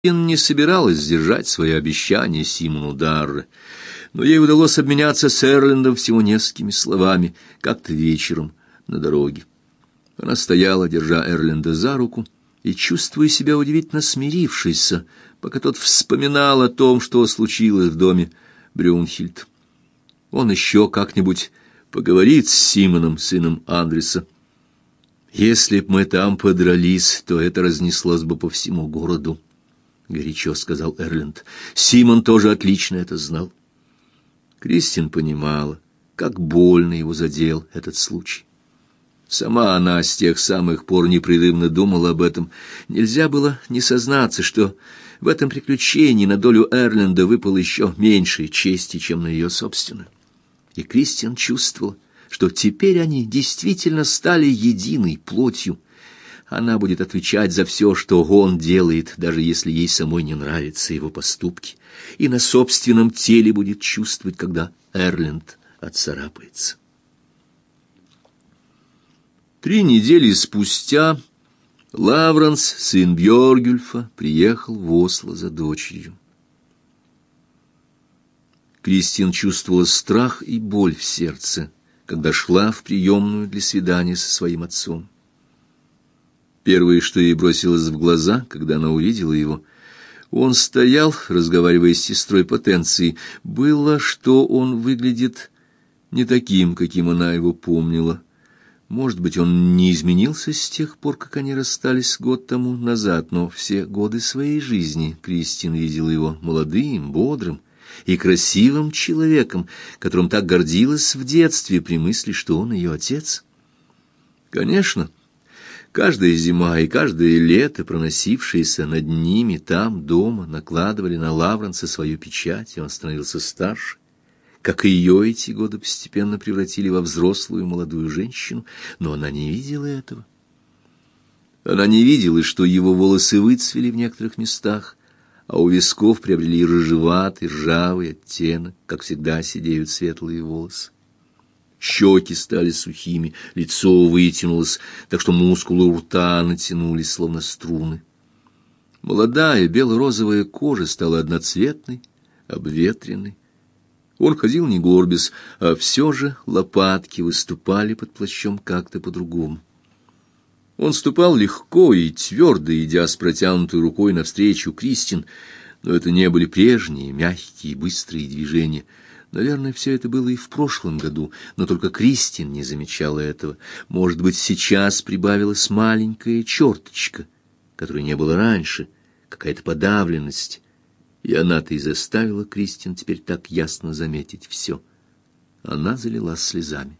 Кристин не собиралась сдержать свое обещание Симону Дарре, но ей удалось обменяться с Эрлендом всего несколькими словами, как-то вечером на дороге. Она стояла, держа Эрленда за руку, и, чувствуя себя удивительно смирившейся, пока тот вспоминал о том, что случилось в доме Брюнхильд. Он еще как-нибудь поговорит с Симоном, сыном Андреса. «Если б мы там подрались, то это разнеслось бы по всему городу», — горячо сказал Эрленд. Симон тоже отлично это знал. Кристин понимала, как больно его задел этот случай. Сама она с тех самых пор непрерывно думала об этом. Нельзя было не сознаться, что в этом приключении на долю Эрленда выпало еще меньшей чести, чем на ее собственную. И Кристин чувствовала, что теперь они действительно стали единой плотью. Она будет отвечать за все, что он делает, даже если ей самой не нравятся его поступки, и на собственном теле будет чувствовать, когда Эрленд отцарапается. 3 недели спустя Лавранс, сын Бьоргюльфа, приехал в Осло за дочерью. Кристин чувствовала страх и боль в сердце, когда шла в приемную для свидания со своим отцом. Первое, что ей бросилось в глаза, когда она увидела его, он стоял, разговаривая с сестрой Потенцией, было, что он выглядит не таким, каким она его помнила. Может быть, он не изменился с тех пор, как они расстались год тому назад, но все годы своей жизни Кристин видела его молодым, бодрым и красивым человеком, которым так гордилась в детстве при мысли, что он ее отец. Конечно, каждая зима и каждое лето, проносившиеся над ними там, дома, накладывали на Лавранса свою печать, и он становился старше. Как и ее эти годы постепенно превратили во взрослую молодую женщину, но она не видела этого. Она не видела, что его волосы выцвели в некоторых местах, а у висков приобрели рыжеватый, ржавый оттенок, как всегда сидеют светлые волосы. Щеки стали сухими, лицо вытянулось, так что мускулы у рта натянулись, словно струны. Молодая бело-розовая кожа стала одноцветной, обветренной. Он ходил не горбясь, а все же лопатки выступали под плащом как-то по-другому. Он ступал легко и твердо, идя с протянутой рукой навстречу Кристин, но это не были прежние, мягкие, быстрые движения. Наверное, все это было и в прошлом году, но только Кристин не замечала этого. Может быть, сейчас прибавилась маленькая черточка, которой не было раньше, какая-то подавленность. И она-то и заставила Кристин теперь так ясно заметить все. Она залилась слезами.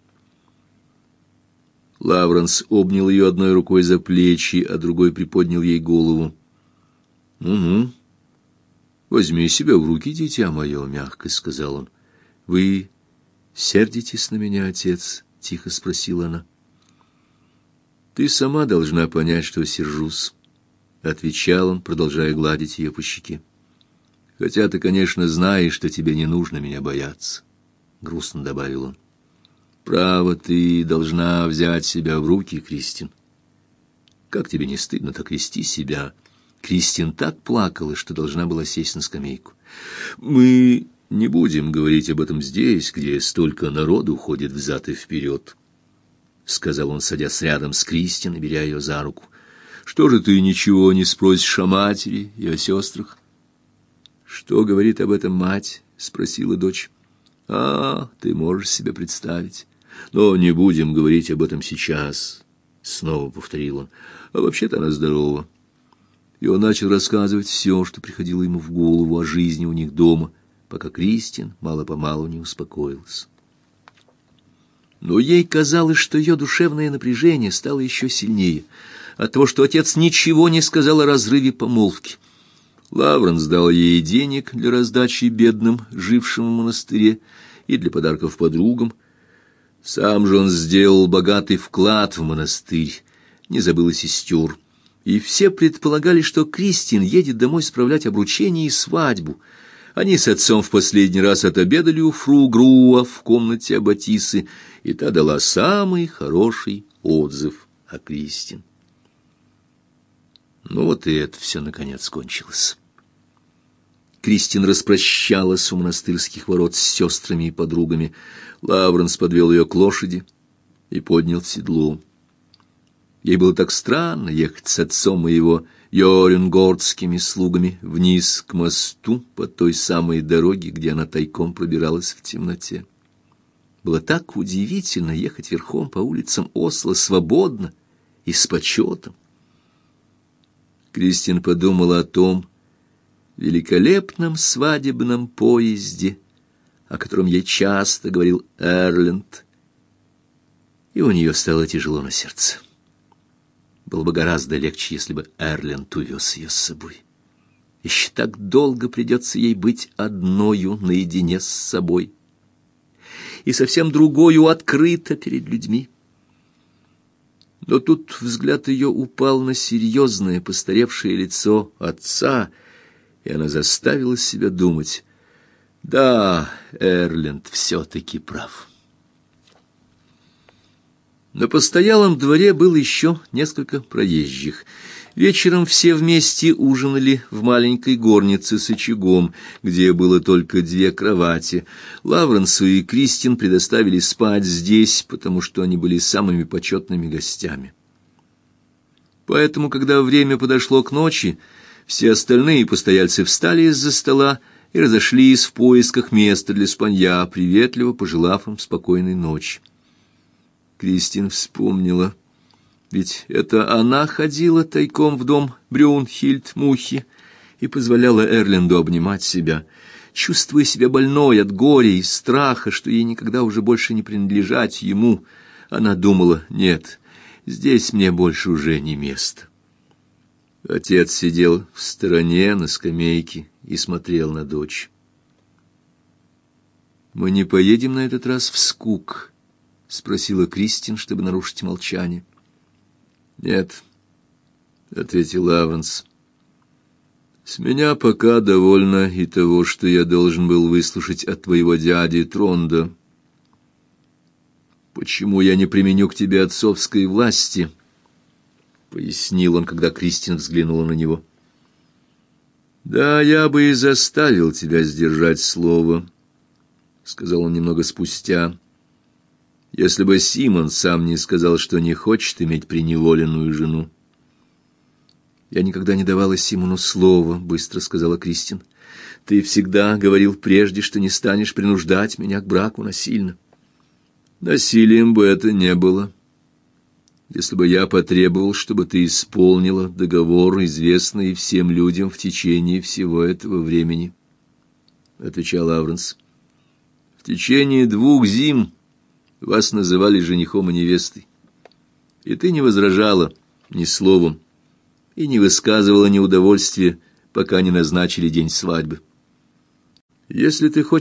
Лавранс обнял ее одной рукой за плечи, а другой приподнял ей голову. «Ну-ну, возьми себя в руки, дитя мое», — мягко сказал он. «Вы сердитесь на меня, отец?» — тихо спросила она. «Ты сама должна понять, что сержусь», — отвечал он, продолжая гладить ее по щеке. «Хотя ты, конечно, знаешь, что тебе не нужно меня бояться», — грустно добавил он. «Право, ты должна взять себя в руки, Кристин. Как тебе не стыдно так вести себя?» Кристин так плакала, что должна была сесть на скамейку. «Мы не будем говорить об этом здесь, где столько народу ходит взад и вперед», — сказал он, садясь рядом с Кристин и беря ее за руку. «Что же ты ничего не спросишь о матери и о сестрах?» «Что говорит об этом мать?» — спросила дочь. Ты можешь себе представить. Но не будем говорить об этом сейчас», — снова повторил он. «А вообще-то она здорова». И он начал рассказывать все, что приходило ему в голову о жизни у них дома, пока Кристин мало-помалу не успокоилась. Но ей казалось, что ее душевное напряжение стало еще сильнее от того, что отец ничего не сказал о разрыве помолвки. Лавранс дал ей денег для раздачи бедным, жившим в монастыре, и для подарков подругам. Сам же он сделал богатый вклад в монастырь, не забыл и сестер. И все предполагали, что Кристин едет домой справлять обручение и свадьбу. Они с отцом в последний раз отобедали у фру Груа в комнате аббатисы, и та дала самый хороший отзыв о Кристин. Ну вот и это все наконец кончилось. Кристин распрощалась у монастырских ворот с сестрами и подругами. Лавренс подвел ее к лошади и поднял в седло. Ей было так странно ехать с отцом и его йоренгордскими слугами вниз к мосту по той самой дороге, где она тайком пробиралась в темноте. Было так удивительно ехать верхом по улицам Осло свободно и с почетом. Кристин подумала о том великолепном свадебном поезде, о котором ей часто говорил Эрленд, и у нее стало тяжело на сердце. Было бы гораздо легче, если бы Эрленд увез ее с собой. Еще так долго придется ей быть одною наедине с собой, и совсем другою открыто перед людьми. Но тут взгляд ее упал на серьезное постаревшее лицо отца, и она заставила себя думать: да, Эрленд все-таки прав. На постоялом дворе было еще несколько проезжих. Вечером все вместе ужинали в маленькой горнице с очагом, где было только 2 кровати. Лавренсу и Кристин предоставили спать здесь, потому что они были самыми почетными гостями. Поэтому, когда время подошло к ночи, все остальные постояльцы встали из-за стола и разошлись в поисках места для спанья, приветливо пожелав им спокойной ночи. Кристин вспомнила, ведь это она ходила тайком в дом Брюнхильд-Мухи и позволяла Эрленду обнимать себя, чувствуя себя больной от горя и страха, что ей никогда уже больше не принадлежать ему. Она думала: нет, здесь мне больше уже не место. Отец сидел в стороне на скамейке и смотрел на дочь. «Мы не поедем на этот раз в Скук?» — спросила Кристин, чтобы нарушить молчание. «Нет», — ответил Лавренс. «С меня пока довольно и того, что я должен был выслушать от твоего дяди Тронда. Почему я не применю к тебе отцовской власти?» — пояснил он, когда Кристин взглянула на него. «Да, я бы и заставил тебя сдержать слово», — сказал он немного спустя, «если бы Симон сам не сказал, что не хочет иметь приневоленную жену». «Я никогда не давала Симону слова», — быстро сказала Кристин. «Ты всегда говорил прежде, что не станешь принуждать меня к браку насильно». «Насилием бы это не было, если бы я потребовал, чтобы ты исполнила договор, известный всем людям в течение всего этого времени», — отвечал Лавренс. «В течение 2 зим вас называли женихом и невестой, и ты не возражала ни словом и не высказывала неудовольствия, пока не назначили день свадьбы. Если ты хочешь